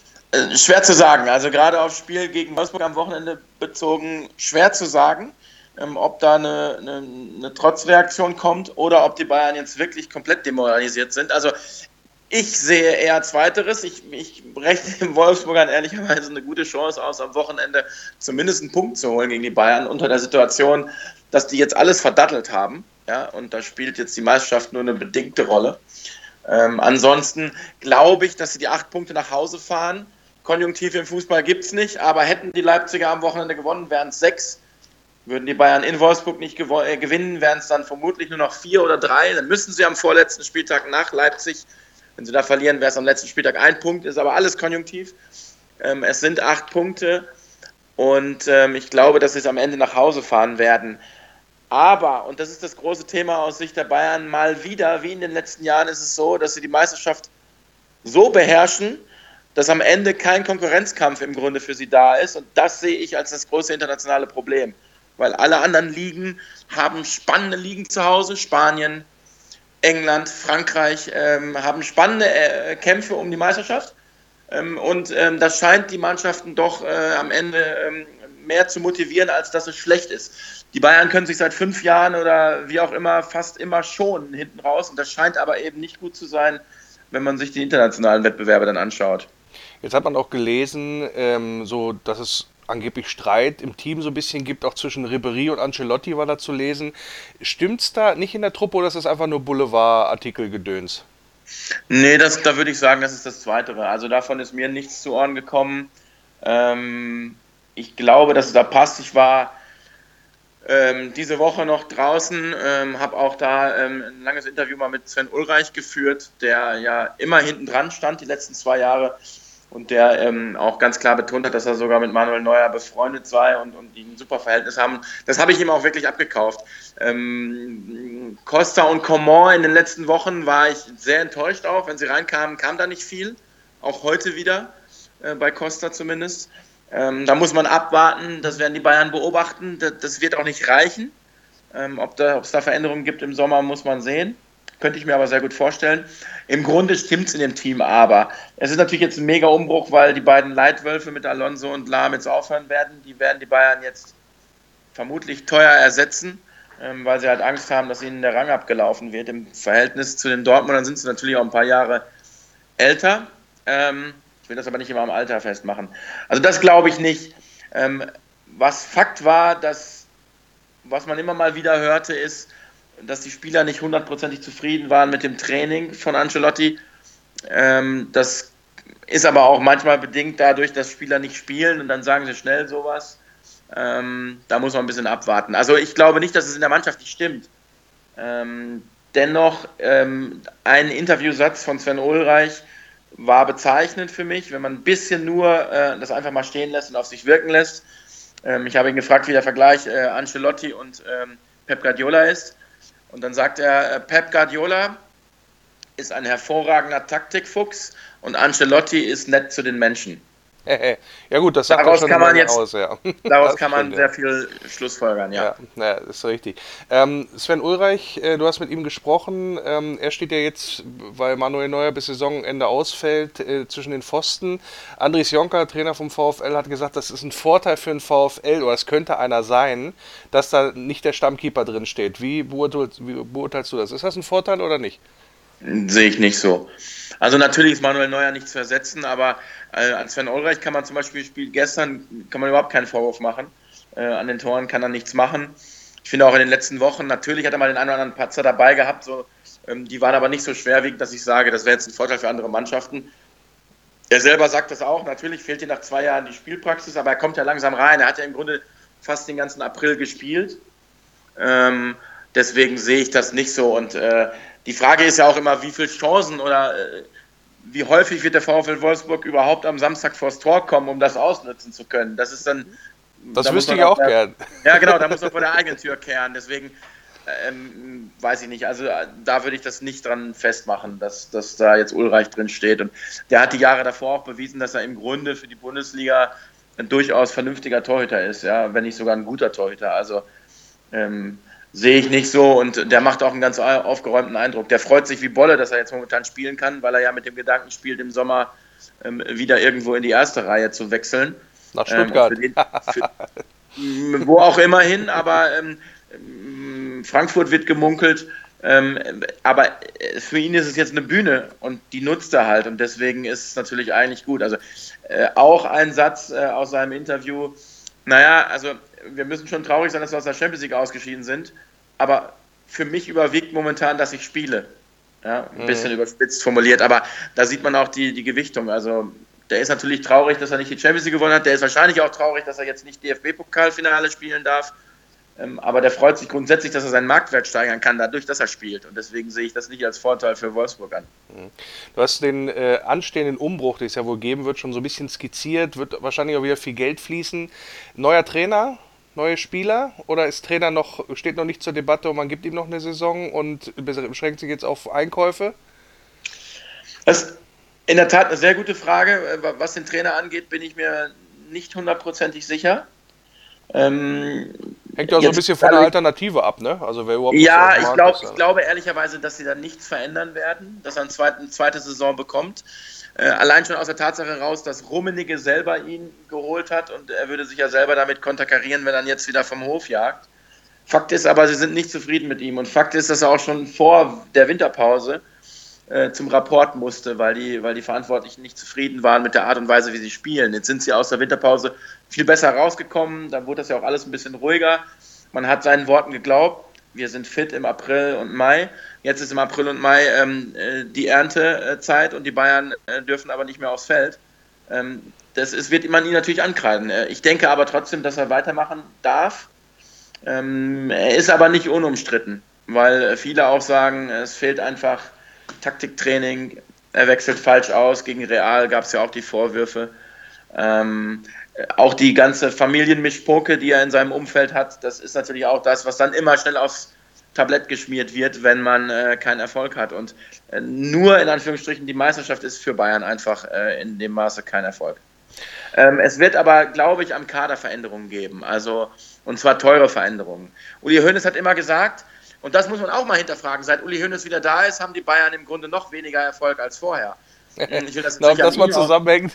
Schwer zu sagen, also gerade aufs Spiel gegen Wolfsburg am Wochenende bezogen, schwer zu sagen. ähm, ob da eine, eine, eine Trotzreaktion kommt oder ob die Bayern jetzt wirklich komplett demoralisiert sind. Also ich sehe eher Zweiteres. Ich, ich rechne den Wolfsburgern ehrlicherweise eine gute Chance aus, am Wochenende zumindest einen Punkt zu holen gegen die Bayern unter der Situation, dass die jetzt alles verdattelt haben. Ja, und da spielt jetzt die Meisterschaft nur eine bedingte Rolle. Ähm, ansonsten glaube ich, dass sie die acht Punkte nach Hause fahren. Konjunktiv im Fußball gibt es nicht, aber hätten die Leipziger am Wochenende gewonnen, wären es sechs. Würden die Bayern in Wolfsburg nicht gew- äh, gewinnen, wären es dann vermutlich nur noch vier oder drei. Dann müssen sie am vorletzten Spieltag nach Leipzig. Wenn sie da verlieren, wäre es am letzten Spieltag ein Punkt, ist aber alles konjunktiv. Ähm, es sind acht Punkte und ähm, ich glaube, dass sie es am Ende nach Hause fahren werden. Aber, und das ist das große Thema aus Sicht der Bayern, mal wieder, wie in den letzten Jahren, ist es so, dass sie die Meisterschaft so beherrschen, dass am Ende kein Konkurrenzkampf im Grunde für sie da ist. Und das sehe ich als das große internationale Problem. Weil alle anderen Ligen haben spannende Ligen zu Hause, Spanien, England, Frankreich ähm, haben spannende äh, Kämpfe um die Meisterschaft ähm, und ähm, das scheint die Mannschaften doch äh, am Ende ähm, mehr zu motivieren, als dass es schlecht ist. Die Bayern können sich seit fünf Jahren oder wie auch immer fast immer schonen hinten raus und das scheint aber eben nicht gut zu sein, wenn man sich die internationalen Wettbewerbe dann anschaut. Jetzt hat man auch gelesen, ähm, so, dass es angeblich Streit im Team so ein bisschen gibt, auch zwischen Ribéry und Ancelotti war da zu lesen. Stimmt's da nicht in der Truppe oder ist das einfach nur Boulevard-Artikel-Gedöns? Nee, das, da würde ich sagen, das ist das Zweite. Also davon ist mir nichts zu Ohren gekommen. Ähm, ich glaube, dass es da passt. Ich war ähm, diese Woche noch draußen, ähm, habe auch da ähm, ein langes Interview mal mit Sven Ulreich geführt, der ja immer hinten dran stand die letzten zwei Jahre. Und der ähm, auch ganz klar betont hat, dass er sogar mit Manuel Neuer befreundet sei und, und die ein super Verhältnis haben. Das habe ich ihm auch wirklich abgekauft. Ähm, Costa und Coman in den letzten Wochen war ich sehr enttäuscht auch. Wenn sie reinkamen, kam da nicht viel. Auch heute wieder, äh, bei Costa zumindest. Ähm, da muss man abwarten, das werden die Bayern beobachten. Das, das wird auch nicht reichen. Ähm, ob da, ob es da Veränderungen gibt im Sommer, muss man sehen. Könnte ich mir aber sehr gut vorstellen. Im Grunde stimmt es in dem Team aber. Es ist natürlich jetzt ein mega Umbruch, weil die beiden Leitwölfe mit Alonso und Lahm jetzt aufhören werden. Die werden die Bayern jetzt vermutlich teuer ersetzen, ähm, weil sie halt Angst haben, dass ihnen der Rang abgelaufen wird. Im Verhältnis zu den Dortmundern sind sie natürlich auch ein paar Jahre älter. Ähm, ich will das aber nicht immer am Alter festmachen. Also das glaube ich nicht. Ähm, was Fakt war, dass, was man immer mal wieder hörte, ist, dass die Spieler nicht hundertprozentig zufrieden waren mit dem Training von Ancelotti. Ähm, das ist aber auch manchmal bedingt dadurch, dass Spieler nicht spielen und dann sagen sie schnell sowas. Ähm, da muss man ein bisschen abwarten. Also ich glaube nicht, dass es in der Mannschaft nicht stimmt. Ähm, dennoch, ähm, ein Interviewsatz von Sven Ulreich war bezeichnend für mich, wenn man ein bisschen nur äh, das einfach mal stehen lässt und auf sich wirken lässt. Ähm, ich habe ihn gefragt, wie der Vergleich äh, Ancelotti und ähm, Pep Guardiola ist. Und dann sagt er, Pep Guardiola ist ein hervorragender Taktikfuchs und Ancelotti ist nett zu den Menschen. Ja gut, das sagt daraus schon kann man jetzt, aus, ja. Daraus das kann man stimmt, sehr ja. viel schlussfolgern, ja. Ja, ja, ist richtig. Ähm, Sven Ulreich, äh, du hast mit ihm gesprochen. Ähm, er steht ja jetzt, weil Manuel Neuer bis Saisonende ausfällt, äh, zwischen den Pfosten. Andries Jonker, Trainer vom VfL, hat gesagt, das ist ein Vorteil für den VfL, oder es könnte einer sein, dass da nicht der Stammkeeper drin steht. Wie beurteilst, wie beurteilst du das? Ist das ein Vorteil oder nicht? Sehe ich nicht so. Also natürlich ist Manuel Neuer nicht zu ersetzen, aber äh, an Sven Ulreich kann man zum Beispiel, spielt gestern, kann man überhaupt keinen Vorwurf machen. Äh, an den Toren kann er nichts machen. Ich finde auch in den letzten Wochen, natürlich hat er mal den einen oder anderen Patzer dabei gehabt, so, ähm, die waren aber nicht so schwerwiegend, dass ich sage, das wäre jetzt ein Vorteil für andere Mannschaften. Er selber sagt das auch, natürlich fehlt ihm nach zwei Jahren die Spielpraxis, aber er kommt ja langsam rein. Er hat ja im Grunde fast den ganzen April gespielt. Ähm, deswegen sehe ich das nicht so und äh, die Frage ist ja auch immer, wie viele Chancen oder äh, wie häufig wird der VfL Wolfsburg überhaupt am Samstag vors Tor kommen, um das ausnutzen zu können. Das ist dann... Das da wüsste ich auch der, gern. Ja, genau, da muss man vor der eigenen Tür kehren. Deswegen ähm, weiß ich nicht. Also da würde ich das nicht dran festmachen, dass, dass da jetzt Ulreich drin steht. Und der hat die Jahre davor auch bewiesen, dass er im Grunde für die Bundesliga ein durchaus vernünftiger Torhüter ist, ja, wenn nicht sogar ein guter Torhüter. Also ähm, sehe ich nicht so und der macht auch einen ganz aufgeräumten Eindruck. Der freut sich wie Bolle, dass er jetzt momentan spielen kann, weil er ja mit dem Gedanken spielt, im Sommer ähm, wieder irgendwo in die erste Reihe zu wechseln. Nach Stuttgart. Ähm, für, den, für, wo auch immer hin, aber ähm, Frankfurt wird gemunkelt. Ähm, aber für ihn ist es jetzt eine Bühne und die nutzt er halt und deswegen ist es natürlich eigentlich gut. Also äh, auch ein Satz äh, aus seinem Interview, naja, also wir müssen schon traurig sein, dass wir aus der Champions League ausgeschieden sind, aber für mich überwiegt momentan, dass ich spiele. Ja, ein bisschen mhm. überspitzt formuliert, aber da sieht man auch die, die Gewichtung. Also der ist natürlich traurig, dass er nicht die Champions League gewonnen hat, der ist wahrscheinlich auch traurig, dass er jetzt nicht D F B-Pokalfinale spielen darf. Ähm, aber der freut sich grundsätzlich, dass er seinen Marktwert steigern kann, dadurch, dass er spielt. Und deswegen sehe ich das nicht als Vorteil für Wolfsburg an. Du hast den äh, anstehenden Umbruch, den es ja wohl geben wird, schon so ein bisschen skizziert. Wird wahrscheinlich auch wieder viel Geld fließen. Neuer Trainer, neue Spieler? Oder ist Trainer noch, steht noch nicht zur Debatte und man gibt ihm noch eine Saison und beschränkt sich jetzt auf Einkäufe? Das ist in der Tat eine sehr gute Frage. Was den Trainer angeht, bin ich mir nicht hundertprozentig sicher. Ähm, Hängt ja so ein bisschen von der Alternative ab, ne? Also wer überhaupt ja, ich, glaub, ich glaube ehrlicherweise, dass sie dann nichts verändern werden, dass er eine zweite, eine zweite Saison bekommt. Äh, allein schon aus der Tatsache raus, dass Rummenigge selber ihn geholt hat und er würde sich ja selber damit konterkarieren, wenn er ihn jetzt wieder vom Hof jagt. Fakt ist aber, sie sind nicht zufrieden mit ihm und Fakt ist, dass er auch schon vor der Winterpause äh, zum Rapport musste, weil die, weil die Verantwortlichen nicht zufrieden waren mit der Art und Weise, wie sie spielen. Jetzt sind sie aus der Winterpause viel besser rausgekommen, dann wurde das ja auch alles ein bisschen ruhiger. Man hat seinen Worten geglaubt, wir sind fit im April und Mai. Jetzt ist im April und Mai ähm, die Erntezeit und die Bayern äh, dürfen aber nicht mehr aufs Feld. Ähm, das ist, wird man ihn natürlich ankreiden. Ich denke aber trotzdem, dass er weitermachen darf. Ähm, er ist aber nicht unumstritten, weil viele auch sagen, es fehlt einfach Taktiktraining, er wechselt falsch aus, gegen Real gab es ja auch die Vorwürfe. Ähm, auch die ganze Familienmischpoke, die er in seinem Umfeld hat, das ist natürlich auch das, was dann immer schnell aufs Tablett geschmiert wird, wenn man äh, keinen Erfolg hat. Und äh, nur in Anführungsstrichen die Meisterschaft ist für Bayern einfach äh, in dem Maße kein Erfolg. Ähm, es wird aber, glaube ich, am Kader Veränderungen geben, also und zwar teure Veränderungen. Uli Hoeneß hat immer gesagt, und das muss man auch mal hinterfragen, seit Uli Hoeneß wieder da ist, haben die Bayern im Grunde noch weniger Erfolg als vorher. Ich will das Ob das mal zusammenhängt.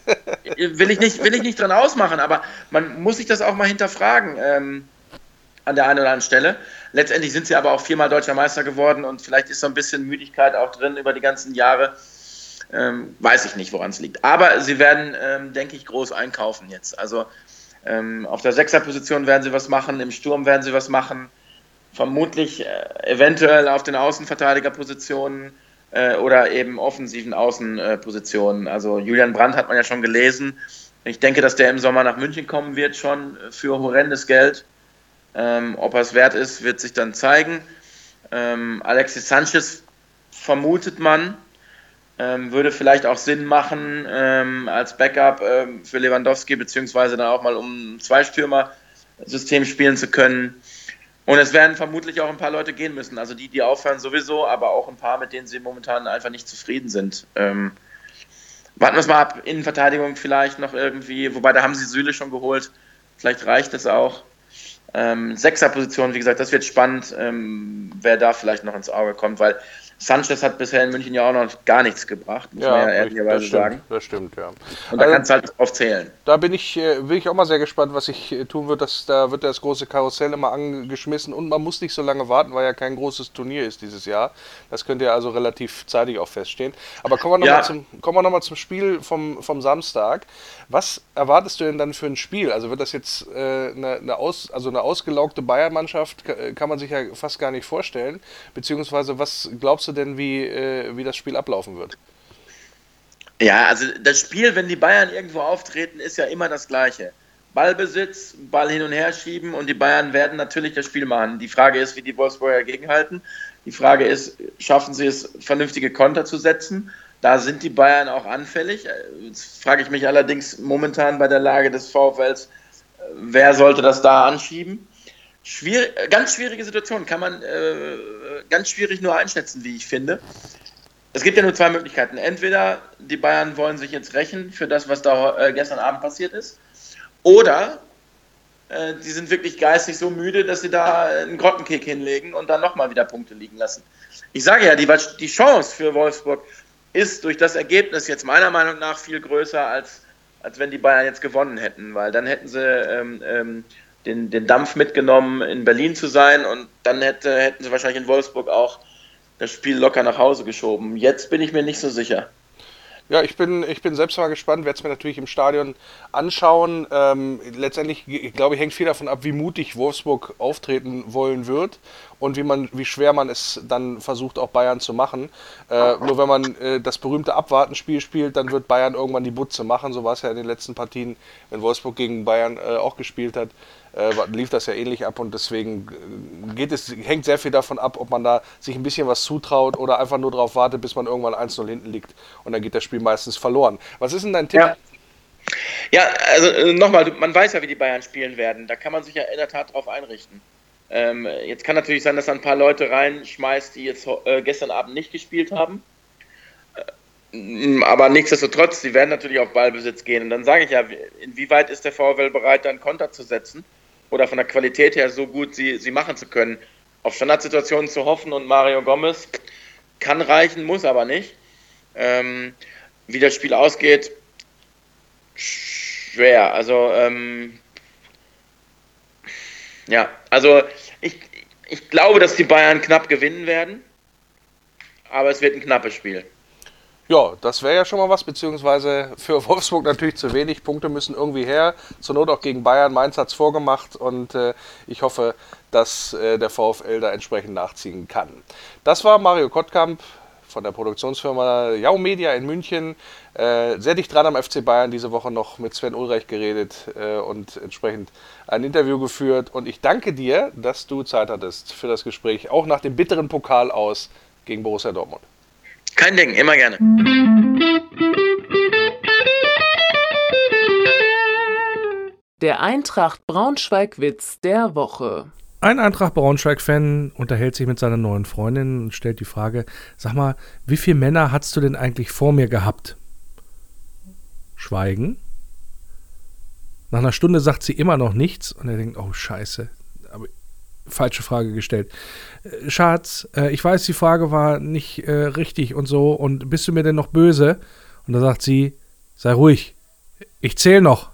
will, ich nicht, will ich nicht dran ausmachen, aber man muss sich das auch mal hinterfragen ähm, an der einen oder anderen Stelle. Letztendlich sind sie aber auch viermal Deutscher Meister geworden und vielleicht ist so ein bisschen Müdigkeit auch drin über die ganzen Jahre. Ähm, weiß ich nicht, woran es liegt. Aber sie werden, ähm, denke ich, groß einkaufen jetzt. Also ähm, auf der Sechserposition werden sie was machen, im Sturm werden sie was machen, vermutlich äh, eventuell auf den Außenverteidigerpositionen äh, oder eben offensiven Außenpositionen. Äh, also Julian Brandt hat man ja schon gelesen. Ich denke, dass der im Sommer nach München kommen wird, schon für horrendes Geld. Ähm, ob er es wert ist, wird sich dann zeigen. Ähm, Alexis Sanchez vermutet man, ähm, würde vielleicht auch Sinn machen ähm, als Backup ähm, für Lewandowski, beziehungsweise dann auch mal um ein Zweistürmer-System spielen zu können. Und es werden vermutlich auch ein paar Leute gehen müssen, also die, die aufhören sowieso, aber auch ein paar, mit denen sie momentan einfach nicht zufrieden sind. Ähm, warten wir es mal ab, Innenverteidigung vielleicht noch irgendwie, wobei da haben sie Süle schon geholt, vielleicht reicht es auch. Ähm, Sechserposition, wie gesagt, das wird spannend, ähm, wer da vielleicht noch ins Auge kommt, weil Sanchez hat bisher in München ja auch noch gar nichts gebracht, muss ja, man ja ehrlicherweise das stimmt, sagen. Das stimmt, ja. Und da also, kannst du halt nicht drauf zählen. Da bin ich, bin ich auch mal sehr gespannt, was sich tun wird. Dass, da wird das große Karussell immer angeschmissen und man muss nicht so lange warten, weil ja kein großes Turnier ist dieses Jahr. Das könnte ja also relativ zeitig auch feststehen. Aber kommen wir nochmal Ja. zum, kommen wir noch mal zum Spiel vom, vom Samstag. Was erwartest du denn dann für ein Spiel? Also wird das jetzt äh, eine, eine, aus, also eine ausgelaugte Bayern-Mannschaft, kann man sich ja fast gar nicht vorstellen. Beziehungsweise was glaubst du denn, wie, äh, wie das Spiel ablaufen wird? Ja, also das Spiel, wenn die Bayern irgendwo auftreten, ist ja immer das Gleiche. Ballbesitz, Ball hin und her schieben und die Bayern werden natürlich das Spiel machen. Die Frage ist, wie die Wolfsburger gegenhalten. Die Frage ist, schaffen sie es, vernünftige Konter zu setzen? Da sind die Bayern auch anfällig. Jetzt frage ich mich allerdings momentan bei der Lage des VfLs, wer sollte das da anschieben? Schwierig, ganz schwierige Situation, kann man äh, ganz schwierig nur einschätzen, wie ich finde. Es gibt ja nur zwei Möglichkeiten. Entweder die Bayern wollen sich jetzt rächen für das, was da äh, gestern Abend passiert ist, oder äh, die sind wirklich geistig so müde, dass sie da einen Grottenkick hinlegen und dann nochmal wieder Punkte liegen lassen. Ich sage ja, die, die Chance für Wolfsburg ist durch das Ergebnis jetzt meiner Meinung nach viel größer, als, als wenn die Bayern jetzt gewonnen hätten, weil dann hätten sie ähm, ähm, den, den Dampf mitgenommen, in Berlin zu sein, und dann hätte, hätten sie wahrscheinlich in Wolfsburg auch das Spiel locker nach Hause geschoben. Jetzt bin ich mir nicht so sicher. Ja, ich bin, ich bin selbst mal gespannt, werde es mir natürlich im Stadion anschauen. Ähm, letztendlich, ich glaube ich, hängt viel davon ab, wie mutig Wolfsburg auftreten wollen wird und wie, man, wie schwer man es dann versucht, auch Bayern zu machen. Äh, nur wenn man äh, das berühmte Abwartenspiel spielt, dann wird Bayern irgendwann die Butze machen. So war es ja in den letzten Partien, wenn Wolfsburg gegen Bayern äh, auch gespielt hat. Äh, lief das ja ähnlich ab, und deswegen geht es, hängt sehr viel davon ab, ob man da sich ein bisschen was zutraut oder einfach nur darauf wartet, bis man irgendwann eins null hinten liegt, und dann geht das Spiel meistens verloren. Was ist denn dein Tipp? Ja, ja also äh, nochmal, man weiß ja, wie die Bayern spielen werden, da kann man sich ja in der Tat drauf einrichten. Ähm, jetzt kann natürlich sein, dass da ein paar Leute reinschmeißt, die jetzt äh, gestern Abend nicht gespielt haben, äh, aber nichtsdestotrotz, die werden natürlich auf Ballbesitz gehen, und dann sage ich ja, inwieweit ist der VfL bereit, dann Konter zu setzen? Oder von der Qualität her so gut sie, sie machen zu können. Auf Standardsituationen zu hoffen, und Mario Gomez kann reichen, muss aber nicht. Ähm, wie das Spiel ausgeht, schwer. Also, ähm, ja, also ich, ich glaube, dass die Bayern knapp gewinnen werden, aber es wird ein knappes Spiel. Ja, das wäre ja schon mal was, beziehungsweise für Wolfsburg natürlich zu wenig. Punkte müssen irgendwie her, zur Not auch gegen Bayern. Mainz hat es vorgemacht, und äh, ich hoffe, dass äh, der VfL da entsprechend nachziehen kann. Das war Mario Kottkamp von der Produktionsfirma Jau Media in München. Äh, sehr dicht dran am F C Bayern, diese Woche noch mit Sven Ulreich geredet äh, und entsprechend ein Interview geführt. Und ich danke dir, dass du Zeit hattest für das Gespräch, auch nach dem bitteren Pokal aus gegen Borussia Dortmund. Kein Ding, immer gerne. Der Eintracht Braunschweig-Witz der Woche. Ein Eintracht Braunschweig-Fan unterhält sich mit seiner neuen Freundin und stellt die Frage: Sag mal, wie viele Männer hast du denn eigentlich vor mir gehabt? Schweigen. Nach einer Stunde sagt sie immer noch nichts, und er denkt: Oh, scheiße. Aber falsche Frage gestellt. Schatz, äh, ich weiß, die Frage war nicht äh, richtig und so, und bist du mir denn noch böse? Und da sagt sie: Sei ruhig, ich zähle noch.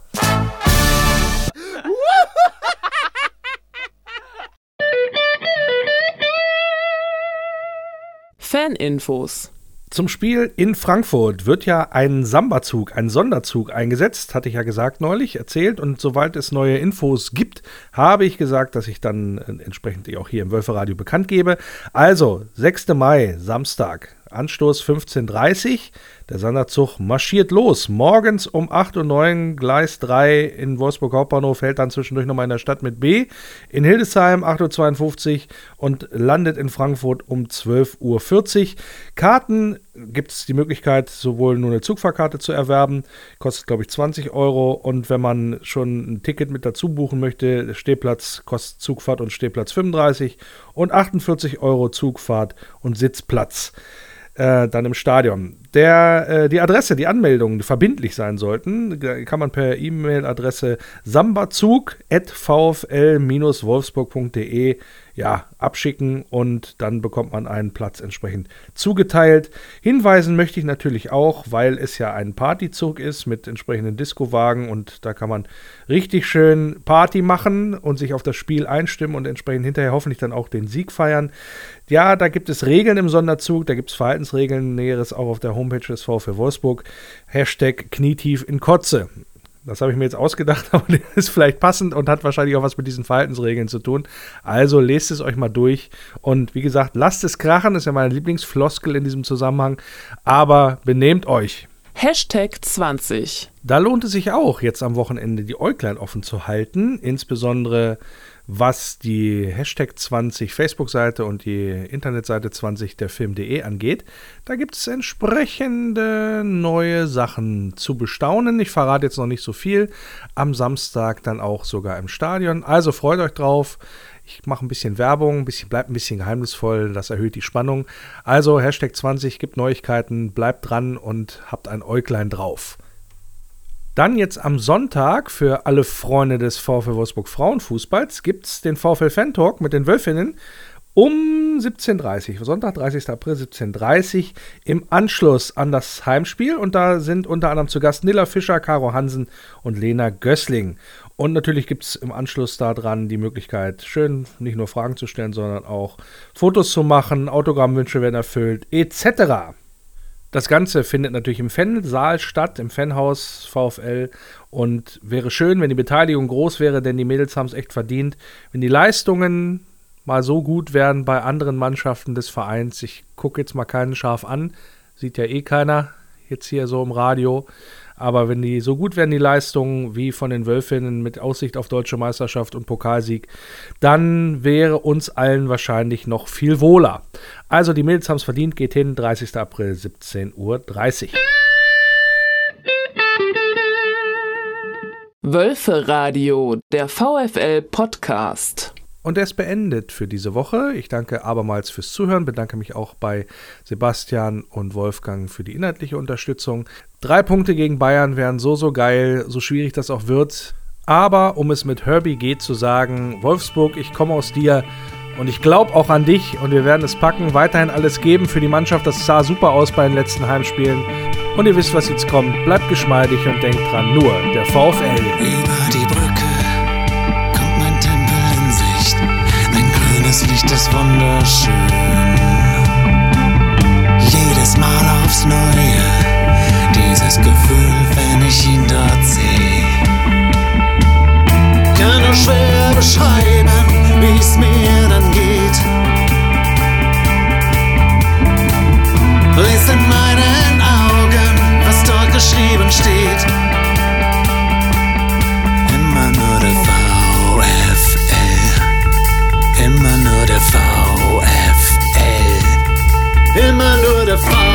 Faninfos. Zum Spiel in Frankfurt wird ja ein Samba-Zug, ein Sonderzug eingesetzt, hatte ich ja gesagt neulich, erzählt. Und sobald es neue Infos gibt, habe ich gesagt, dass ich dann entsprechend auch hier im Wölferadio bekannt gebe. Also, sechster Mai, Samstag, Anstoß fünfzehn Uhr dreißig. Der Sonderzug marschiert los. Morgens um acht Uhr neun, Gleis drei in Wolfsburg Hauptbahnhof, hält dann zwischendurch nochmal in der Stadt mit B. In Hildesheim acht Uhr zweiundfünfzig und landet in Frankfurt um zwölf Uhr vierzig. Karten gibt es die Möglichkeit, sowohl nur eine Zugfahrkarte zu erwerben, kostet glaube ich zwanzig Euro. Und wenn man schon ein Ticket mit dazu buchen möchte, Stehplatz kostet Zugfahrt und Stehplatz fünfunddreißig und achtundvierzig Euro Zugfahrt und Sitzplatz. Äh, dann im Stadion. Der, äh, die Adresse, die Anmeldungen, die verbindlich sein sollten, kann man per E-Mail-Adresse sambazug at v f l dash wolfsburg punkt d e ja, abschicken, und dann bekommt man einen Platz entsprechend zugeteilt. Hinweisen möchte ich natürlich auch, weil es ja ein Partyzug ist mit entsprechenden Discowagen, und da kann man richtig schön Party machen und sich auf das Spiel einstimmen und entsprechend hinterher hoffentlich dann auch den Sieg feiern. Ja, da gibt es Regeln im Sonderzug, da gibt es Verhaltensregeln, Näheres auch auf der Homepage des VfL Wolfsburg. Hashtag Knietief in Kotze. Das habe ich mir jetzt ausgedacht, aber das ist vielleicht passend und hat wahrscheinlich auch was mit diesen Verhaltensregeln zu tun. Also lest es euch mal durch, und wie gesagt, lasst es krachen, das ist ja meine Lieblingsfloskel in diesem Zusammenhang, aber benehmt euch. Hashtag zwanzig. Da lohnt es sich auch, jetzt am Wochenende die Äuglein offen zu halten, insbesondere was die Hashtag zwanzig Facebook-Seite und die Internetseite zwanzig der Film punkt de angeht. Da gibt es entsprechende neue Sachen zu bestaunen. Ich verrate jetzt noch nicht so viel. Am Samstag dann auch sogar im Stadion. Also freut euch drauf. Ich mache ein bisschen Werbung, ein bisschen, bleibt ein bisschen geheimnisvoll, das erhöht die Spannung. Also Hashtag zwanzig, gibt Neuigkeiten, bleibt dran und habt ein Äuglein drauf. Dann jetzt am Sonntag für alle Freunde des VfL Wolfsburg Frauenfußballs gibt es den VfL Fan Talk mit den Wölfinnen um siebzehn Uhr dreißig, Sonntag, dreißigster April, siebzehn Uhr dreißig, im Anschluss an das Heimspiel. Und da sind unter anderem zu Gast Nilla Fischer, Caro Hansen und Lena Gößling. Und natürlich gibt es im Anschluss daran die Möglichkeit, schön nicht nur Fragen zu stellen, sondern auch Fotos zu machen, Autogrammwünsche werden erfüllt, et cetera. Das Ganze findet natürlich im Fansaal statt, im Fanhaus VfL, und wäre schön, wenn die Beteiligung groß wäre, denn die Mädels haben es echt verdient. Wenn die Leistungen mal so gut wären bei anderen Mannschaften des Vereins, ich gucke jetzt mal keinen scharf an, sieht ja eh keiner jetzt hier so im Radio, aber wenn die so gut wären, die Leistungen wie von den Wölfinnen mit Aussicht auf Deutsche Meisterschaft und Pokalsieg, dann wäre uns allen wahrscheinlich noch viel wohler. Also die Mädels haben es verdient, geht hin, dreißigster April, siebzehn Uhr dreißig. Wölfe-Radio, der VfL-Podcast. Und er ist beendet für diese Woche. Ich danke abermals fürs Zuhören, bedanke mich auch bei Sebastian und Wolfgang für die inhaltliche Unterstützung. Drei Punkte gegen Bayern wären so, so geil, so schwierig das auch wird. Aber um es mit Herbie G zu sagen, Wolfsburg, ich komme aus dir und ich glaube auch an dich und wir werden es packen, weiterhin alles geben für die Mannschaft. Das sah super aus bei den letzten Heimspielen. Und ihr wisst, was jetzt kommt. Bleibt geschmeidig und denkt dran, nur der VfL. Über die Brücke kommt mein Tempel in Sicht. Mein grünes Licht ist wunderschön. Jedes Mal aufs Neue, dieses Gefühl, wenn ich ihn dort sehe. Kann nur schwer beschreiben, wie es mir dann geht. Lies in meinen Augen, was dort geschrieben steht. Immer nur der VfL, immer nur der VfL, immer nur der VfL,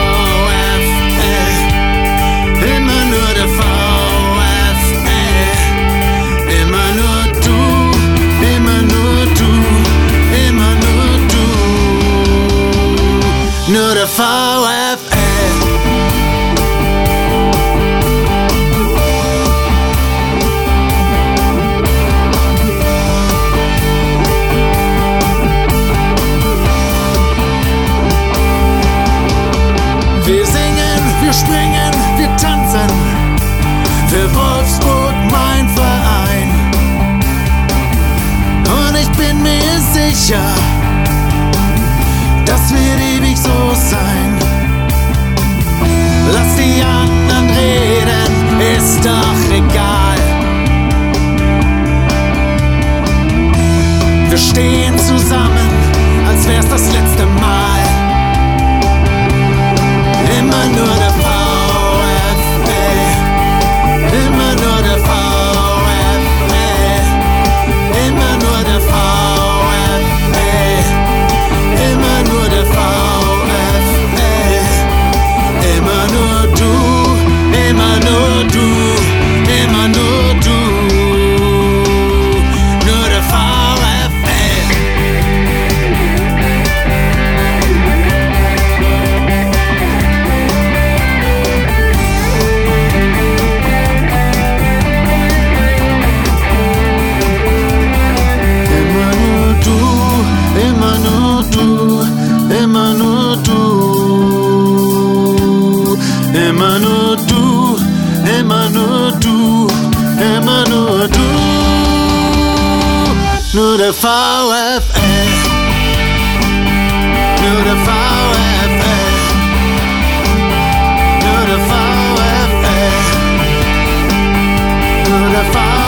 immer nur der VfL, immer nur du, immer nur du, immer nur du, nur der VfL. Wir singen, wir springen, wir tanzen, für Wolfsburg mein Verein. Und ich bin mir sicher, das wird ewig so sein. Lass die anderen reden, ist doch egal. Wir stehen zusammen, als wär's das letzte Mal. Immer nur der VfL, immer nur der VfL, immer nur der VfL, immer nur der VfL, immer nur du, immer nur du, immer nur du, nur der VfL. Immer nur du, immer nur du, immer nur du, nur der VfL, nur der VfL, nur der VfL, nur der VfL.